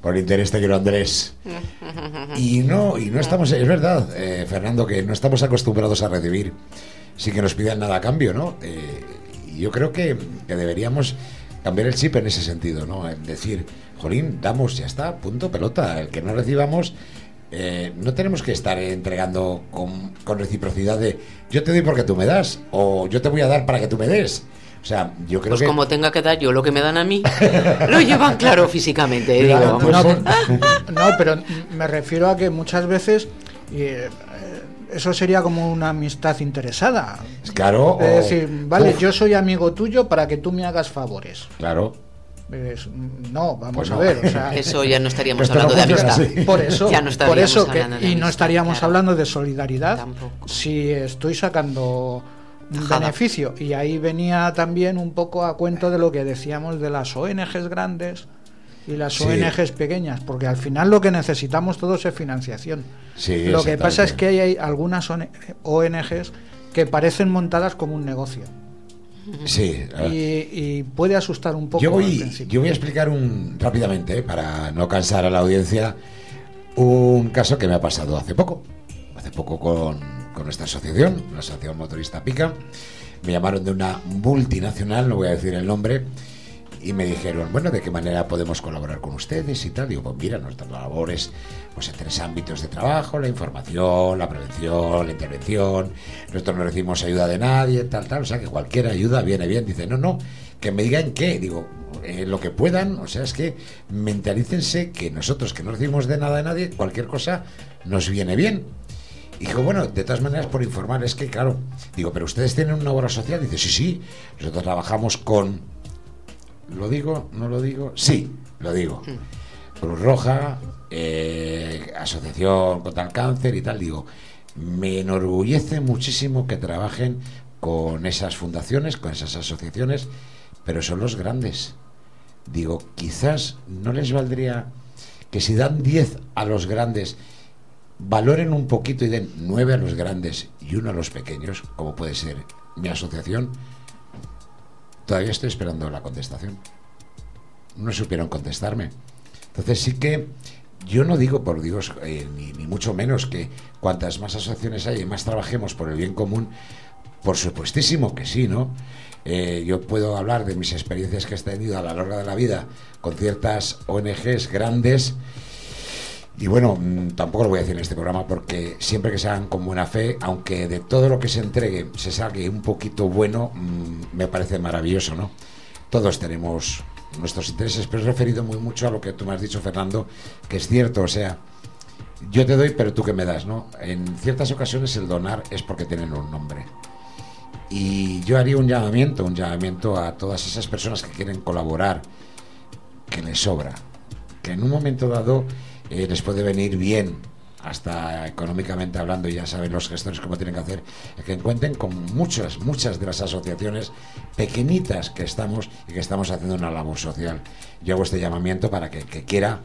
Y no estamos, es verdad, Fernando, que no estamos acostumbrados a recibir sin que nos pidan nada a cambio, ¿no? Y yo creo que deberíamos cambiar el chip en ese sentido, ¿no? Decir, jolín, damos, ya está, punto, pelota. El que no recibamos, no tenemos que estar entregando con reciprocidad de yo te doy porque tú me das, o yo te voy a dar para que tú me des. O sea, yo creo pues que... como tenga que dar yo lo que me dan a mí, lo llevan claro físicamente. Claro, digo, no, pero me refiero a que muchas veces eso sería como una amistad interesada. Claro. Es decir, vale, yo soy amigo tuyo para que tú me hagas favores. Claro. No, vamos Pues a no. ver. O sea, eso ya no estaríamos Esto no hablando de funciona amistad. así. por eso, Ya no estaríamos hablando de y no amistad, estaríamos claro. hablando de solidaridad Tampoco. si estoy sacando un Tajada. beneficio. Y ahí venía también un poco a cuento de lo que decíamos de las ONGs grandes y las Sí. ONGs pequeñas, porque al final lo que necesitamos todos es financiación. Sí, Lo que pasa es exactamente. que hay algunas ONGs que parecen montadas como un negocio. Sí. Y puede asustar un poco Yo al voy principio. a explicar rápidamente, para no cansar a la audiencia, un caso que me ha pasado hace poco con nuestra asociación, la Asociación Motorista Pica. Me llamaron de una multinacional, no voy a decir el nombre, y me dijeron, bueno, ¿de qué manera podemos colaborar con ustedes y tal? Digo, pues mira, nuestras labores pues en 3 ámbitos de trabajo: la información, la prevención, la intervención. Nosotros no recibimos ayuda de nadie, tal, o sea que cualquier ayuda viene bien. Dice, no, que me digan qué. Digo, lo que puedan, o sea, es que mentalícense que nosotros, que no recibimos de nada de nadie, cualquier cosa nos viene bien. Y dijo, bueno, de todas maneras, por informar, es que claro, digo, pero ustedes tienen una obra social. Dice, sí, nosotros trabajamos con... ¿Lo digo? ¿No lo digo? Sí, lo digo. Cruz Roja, Asociación contra el Cáncer y tal. Digo, me enorgullece muchísimo que trabajen con esas fundaciones, con esas asociaciones, pero son los grandes. Digo, quizás no les valdría que si dan 10 a los grandes, valoren un poquito y den 9 a los grandes y 1 a los pequeños, como puede ser mi asociación. Todavía estoy esperando la contestación. No supieron contestarme. Entonces sí que yo no digo, por Dios, ni mucho menos, que cuantas más asociaciones hay y más trabajemos por el bien común, por supuestísimo que sí, ¿no? Yo puedo hablar de mis experiencias que he tenido a lo largo de la vida con ciertas ONGs grandes. Y bueno, tampoco lo voy a decir en este programa, porque siempre que se hagan con buena fe, aunque de todo lo que se entregue se saque un poquito bueno, me parece maravilloso, ¿no? Todos tenemos nuestros intereses, pero he referido muy mucho a lo que tú me has dicho, Fernando, que es cierto, o sea, yo te doy, pero tú que me das, ¿no? En ciertas ocasiones el donar es porque tienen un nombre. Y yo haría un llamamiento a todas esas personas que quieren colaborar, que les sobra, que en un momento dado... les puede venir bien, hasta económicamente hablando, y ya saben los gestores cómo tienen que hacer, que cuenten con muchas de las asociaciones pequeñitas que estamos y que estamos haciendo una labor social. Yo hago este llamamiento para que quiera,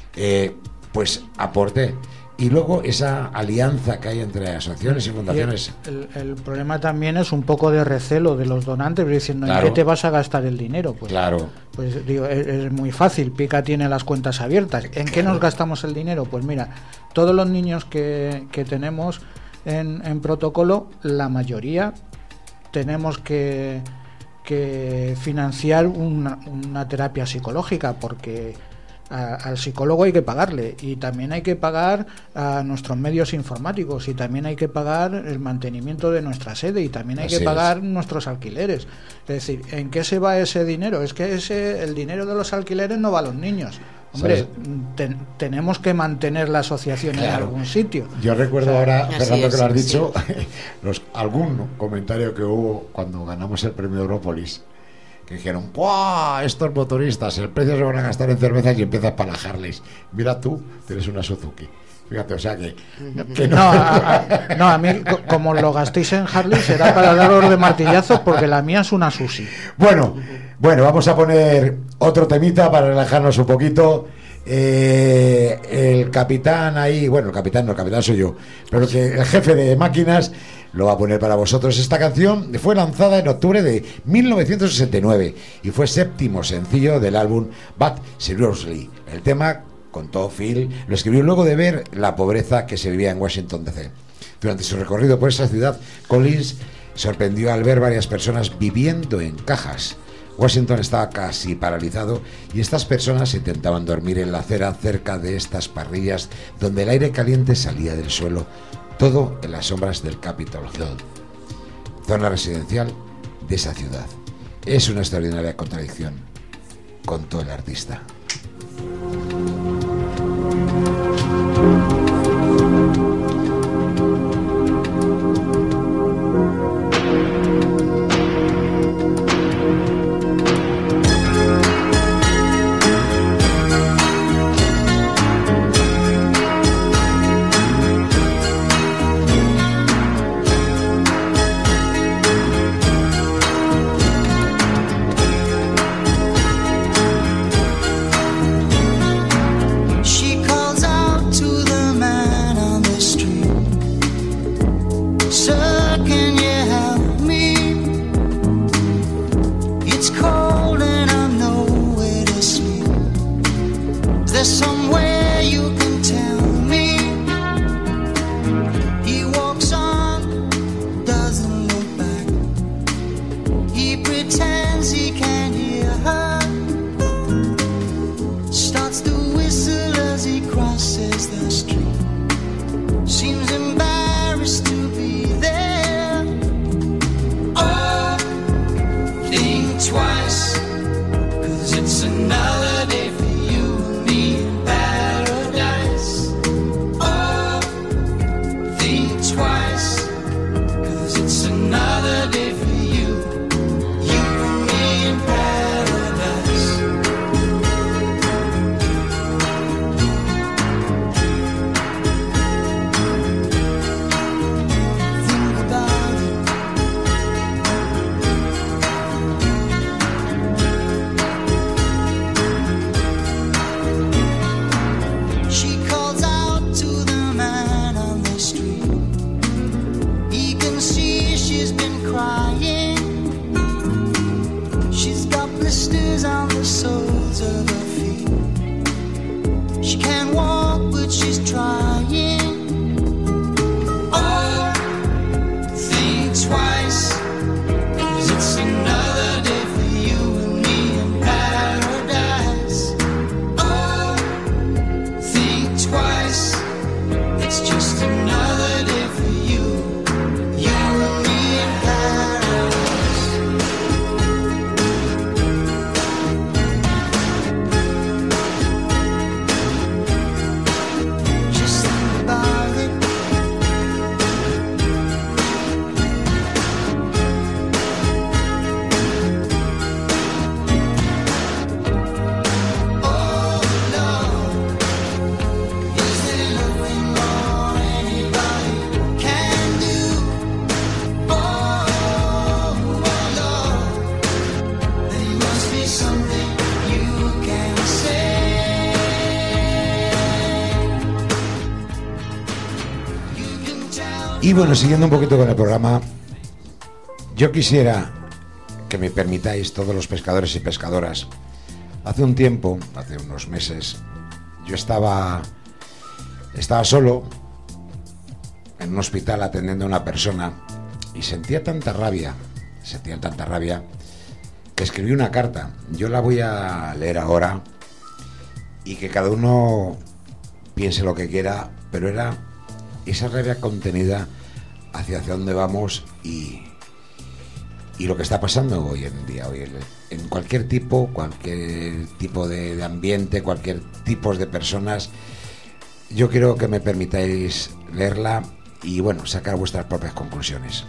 pues aporte. Y luego esa alianza que hay entre asociaciones y fundaciones. El problema también es un poco de recelo de los donantes, diciendo, Claro. ¿en qué te vas a gastar el dinero? Pues, Claro. Pues digo, es muy fácil, Pica tiene las cuentas abiertas. ¿En qué nos gastamos el dinero? Pues mira, todos los niños que tenemos en protocolo, la mayoría tenemos que financiar una terapia psicológica, porque al psicólogo hay que pagarle, y también hay que pagar a nuestros medios informáticos, y también hay que pagar el mantenimiento de nuestra sede, y también hay Así que pagar es. nuestros alquileres. Es decir, ¿en qué se va ese dinero? Es que el dinero de los alquileres no va a los niños. Hombre, tenemos que mantener la asociación en algún sitio. Yo recuerdo ahora, Fernando, que lo has sí. dicho, algún comentario que hubo cuando ganamos el premio Europolis, que dijeron, ¡buah! Estos motoristas, el precio se van a gastar en cervezas, y empiezas para la Harleys. Mira tú, tienes una Suzuki. Fíjate, o sea que no. A mí, como lo gastéis en Harley, será para daros de martillazos, porque la mía es una Susi. Bueno, vamos a poner otro temita para relajarnos un poquito. El capitán ahí, bueno, el capitán soy yo, pero que el jefe de máquinas lo va a poner para vosotros. Esta canción fue lanzada en octubre de 1969 y fue 7º sencillo del álbum But Seriously. El tema, contó Phil, lo escribió luego de ver la pobreza que se vivía en Washington DC. Durante su recorrido por esa ciudad, Collins sorprendió al ver varias personas viviendo en cajas. Washington estaba casi paralizado y estas personas intentaban dormir en la acera cerca de estas parrillas donde el aire caliente salía del suelo, todo en las sombras del Capitol Hill, zona residencial de esa ciudad. es una extraordinaria contradicción, contó el artista. Y bueno, siguiendo un poquito con el programa, yo quisiera que me permitáis, todos los pescadores y pescadoras, hace un tiempo, hace unos meses, yo estaba solo en un hospital atendiendo a una persona y sentía tanta rabia que escribí una carta. Yo la voy a leer ahora y que cada uno piense lo que quiera, pero era esa rabia contenida hacia dónde vamos y lo que está pasando hoy en día, en cualquier tipo de ambiente, cualquier tipo de personas. Yo quiero que me permitáis leerla y bueno, sacar vuestras propias conclusiones.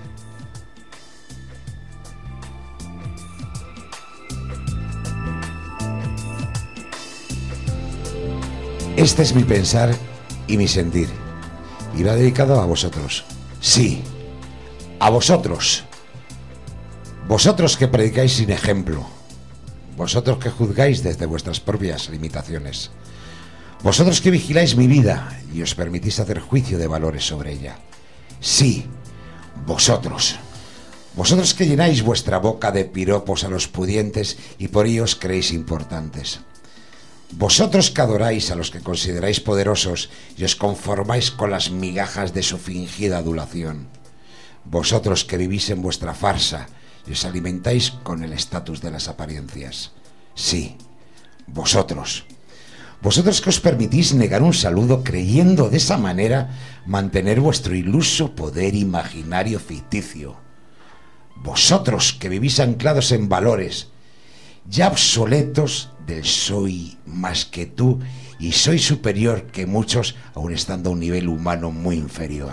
Este es mi pensar y mi sentir. Y va dedicado a vosotros. Sí, a vosotros. Vosotros que predicáis sin ejemplo. Vosotros que juzgáis desde vuestras propias limitaciones. Vosotros que vigiláis mi vida y os permitís hacer juicio de valores sobre ella. Sí, vosotros. Vosotros que llenáis vuestra boca de piropos a los pudientes y por ello os creéis importantes. Vosotros que adoráis a los que consideráis poderosos y os conformáis con las migajas de su fingida adulación. Vosotros que vivís en vuestra farsa y os alimentáis con el estatus de las apariencias. Sí, vosotros. Vosotros que os permitís negar un saludo creyendo de esa manera mantener vuestro iluso poder imaginario ficticio. Vosotros que vivís anclados en valores ya obsoletos del soy más que tú y soy superior que muchos, aun estando a un nivel humano muy inferior.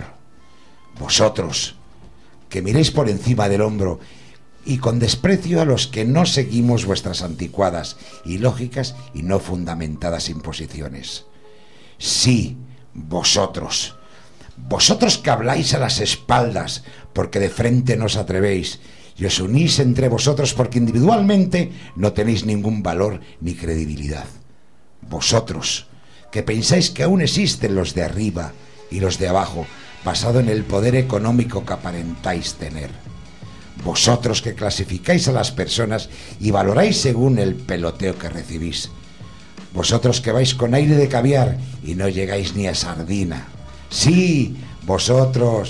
Vosotros que miréis por encima del hombro y con desprecio a los que no seguimos vuestras anticuadas, ilógicas y no fundamentadas imposiciones. Sí, vosotros que habláis a las espaldas porque de frente no os atrevéis y os unís entre vosotros porque individualmente no tenéis ningún valor ni credibilidad. Vosotros que pensáis que aún existen los de arriba y los de abajo, basado en el poder económico que aparentáis tener. Vosotros que clasificáis a las personas y valoráis según el peloteo que recibís. Vosotros que vais con aire de caviar y no llegáis ni a sardina. Sí, vosotros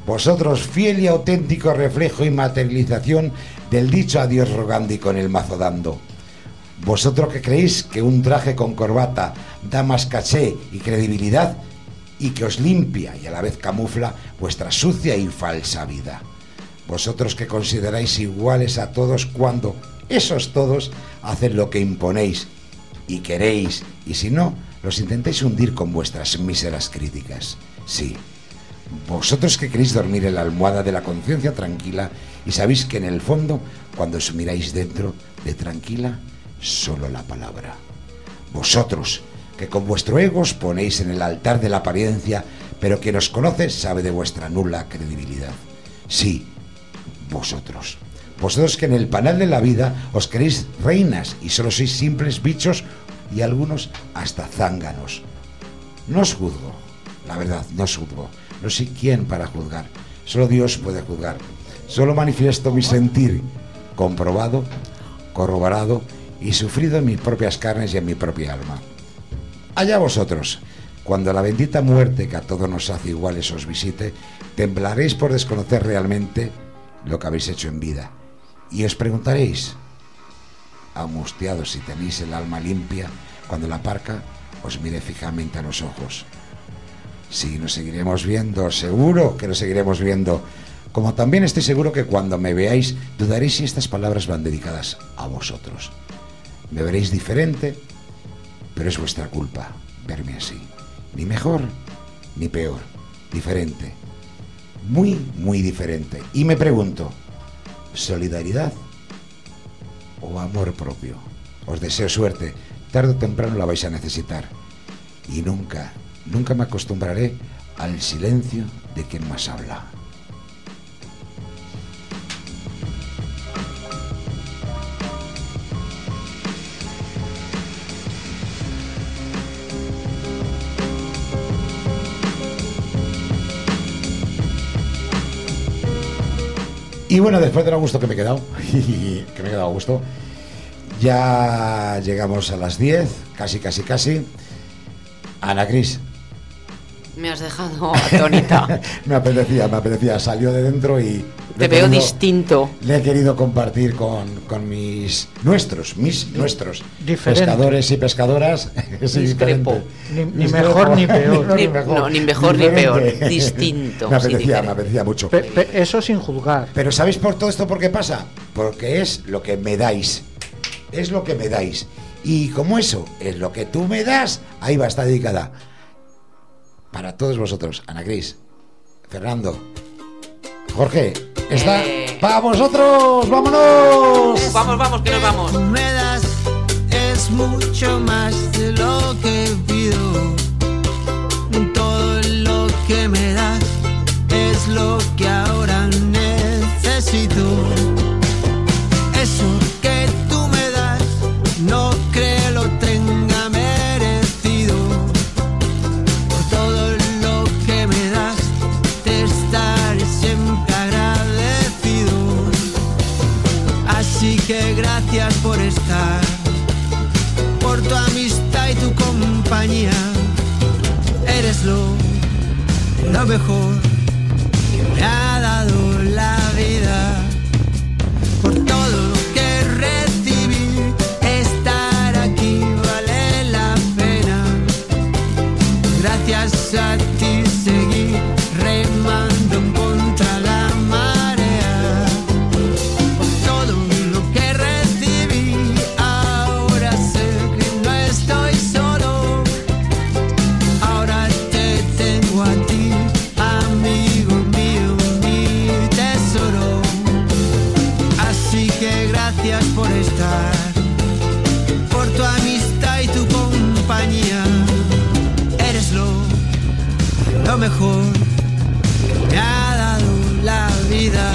fiel y auténtico reflejo y materialización del dicho adiós rogando y con el mazo dando. Vosotros que creéis que un traje con corbata da más caché y credibilidad y que os limpia y a la vez camufla vuestra sucia y falsa vida. Vosotros que consideráis iguales a todos cuando esos todos hacen lo que imponéis y queréis, y si no, los intentáis hundir con vuestras míseras críticas. Sí, vosotros que queréis dormir en la almohada de la conciencia tranquila y sabéis que en el fondo, cuando os miráis dentro de tranquila, solo la palabra. Vosotros que con vuestro ego os ponéis en el altar de la apariencia, pero quien os conoce sabe de vuestra nula credibilidad. Sí, vosotros que en el panal de la vida os queréis reinas y solo sois simples bichos y algunos hasta zánganos. No os juzgo, la verdad, no os juzgo. No soy quien para juzgar, solo Dios puede juzgar. Solo manifiesto mi sentir, comprobado, corroborado y sufrido en mis propias carnes y en mi propia alma. Allá vosotros, cuando la bendita muerte que a todos nos hace iguales os visite, temblaréis por desconocer realmente lo que habéis hecho en vida. Y os preguntaréis, angustiados si tenéis el alma limpia, cuando la parca os mire fijamente a los ojos. Sí, nos seguiremos viendo, seguro que nos seguiremos viendo. Como también estoy seguro que cuando me veáis, dudaréis si estas palabras van dedicadas a vosotros. Me veréis diferente, pero es vuestra culpa verme así. Ni mejor, ni peor. Diferente. Muy, muy diferente. Y me pregunto, ¿solidaridad o amor propio? Os deseo suerte. Tarde o temprano la vais a necesitar. Y nunca me acostumbraré al silencio de quien más habla. Y bueno, después de lo gusto que me he quedado, a gusto, ya llegamos a las 10, casi. Ana Cris. Me has dejado atónita. me apetecía, salió de dentro y... Te veo distinto. Le he querido compartir con nuestros pescadores y pescadoras. Discrepo. Ni mejor ni peor. Ni mejor ni peor. Distinto. Me apetecía mucho. Eso sin juzgar. Pero ¿sabéis por todo esto por qué pasa? Porque es lo que me dais. Es lo que me dais. Y como eso es lo que tú me das, ahí va, está dedicada para todos vosotros. Ana Cris, Fernando, Jorge, está para vosotros. ¡Vámonos! Vamos, que nos vamos. Me das es mucho más de lo que pido. Todo lo que me das es lo que ahora necesito. Eso que tú me das no creo lo tenga merecido. Por todo lo que me das te estaré siempre agradecido. Así que gracias por estar, por tu amistad y tu compañía. Eres lo mejor que me ha dado la vida. Por todo lo que recibí, estar aquí vale la pena. Gracias a ti seguí remando en contra la marea. gracias por estar, por tu amistad y tu compañía. Eres lo mejor que me ha dado la vida.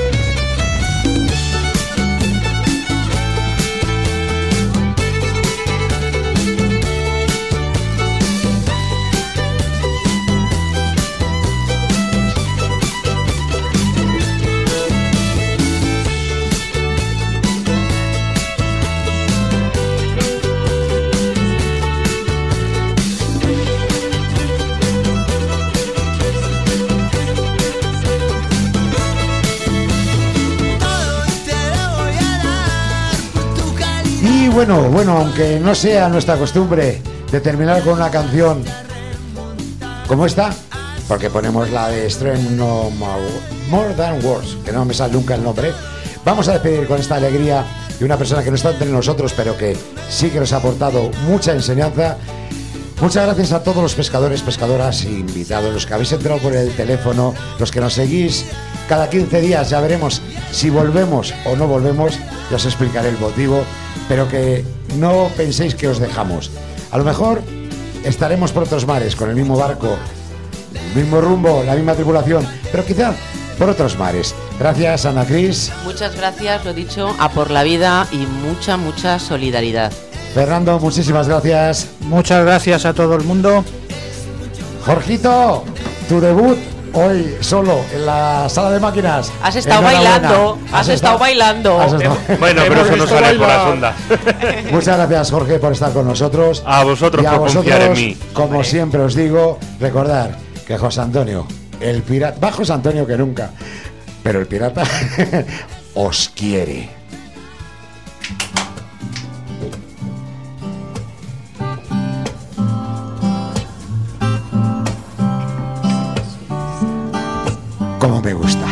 Bueno, aunque no sea nuestra costumbre de terminar con una canción como esta, porque ponemos la de Strength No More Than Words, que no me sale nunca el nombre, vamos a despedir con esta alegría de una persona que no está entre nosotros, pero que sí que nos ha aportado mucha enseñanza. Muchas gracias a todos los pescadores, pescadoras e invitados, los que habéis entrado por el teléfono, los que nos seguís cada 15 días, ya veremos si volvemos o no volvemos, ya os explicaré el motivo, pero que no penséis que os dejamos. A lo mejor estaremos por otros mares, con el mismo barco, el mismo rumbo, la misma tripulación, pero quizá por otros mares. Gracias, Ana Cris. Muchas gracias, lo dicho, a por la vida y mucha solidaridad. Fernando, muchísimas gracias. Muchas gracias a todo el mundo. Jorgito, tu debut hoy solo en la sala de máquinas. Has estado bailando, has estado bailando. Bueno, pero eso no sale por las ondas. Muchas gracias, Jorge, por estar con nosotros. A vosotros por confiar en mí. Como siempre os digo, recordad que José Antonio, el pirata, más José Antonio que nunca, pero el pirata os quiere. Como me gusta.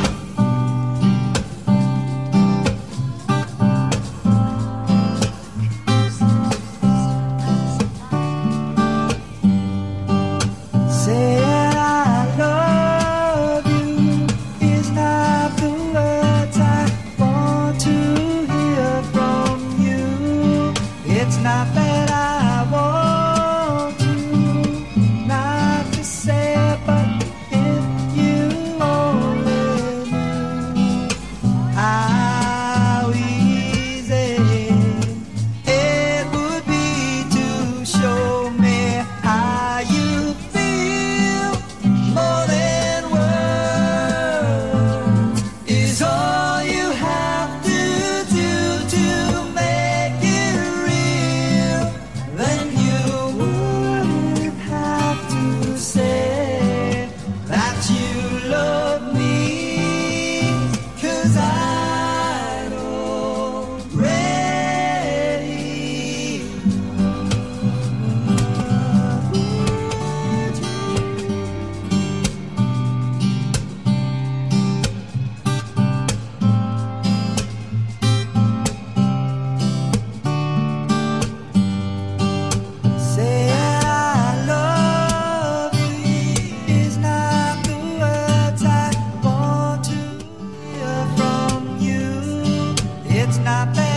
It's not that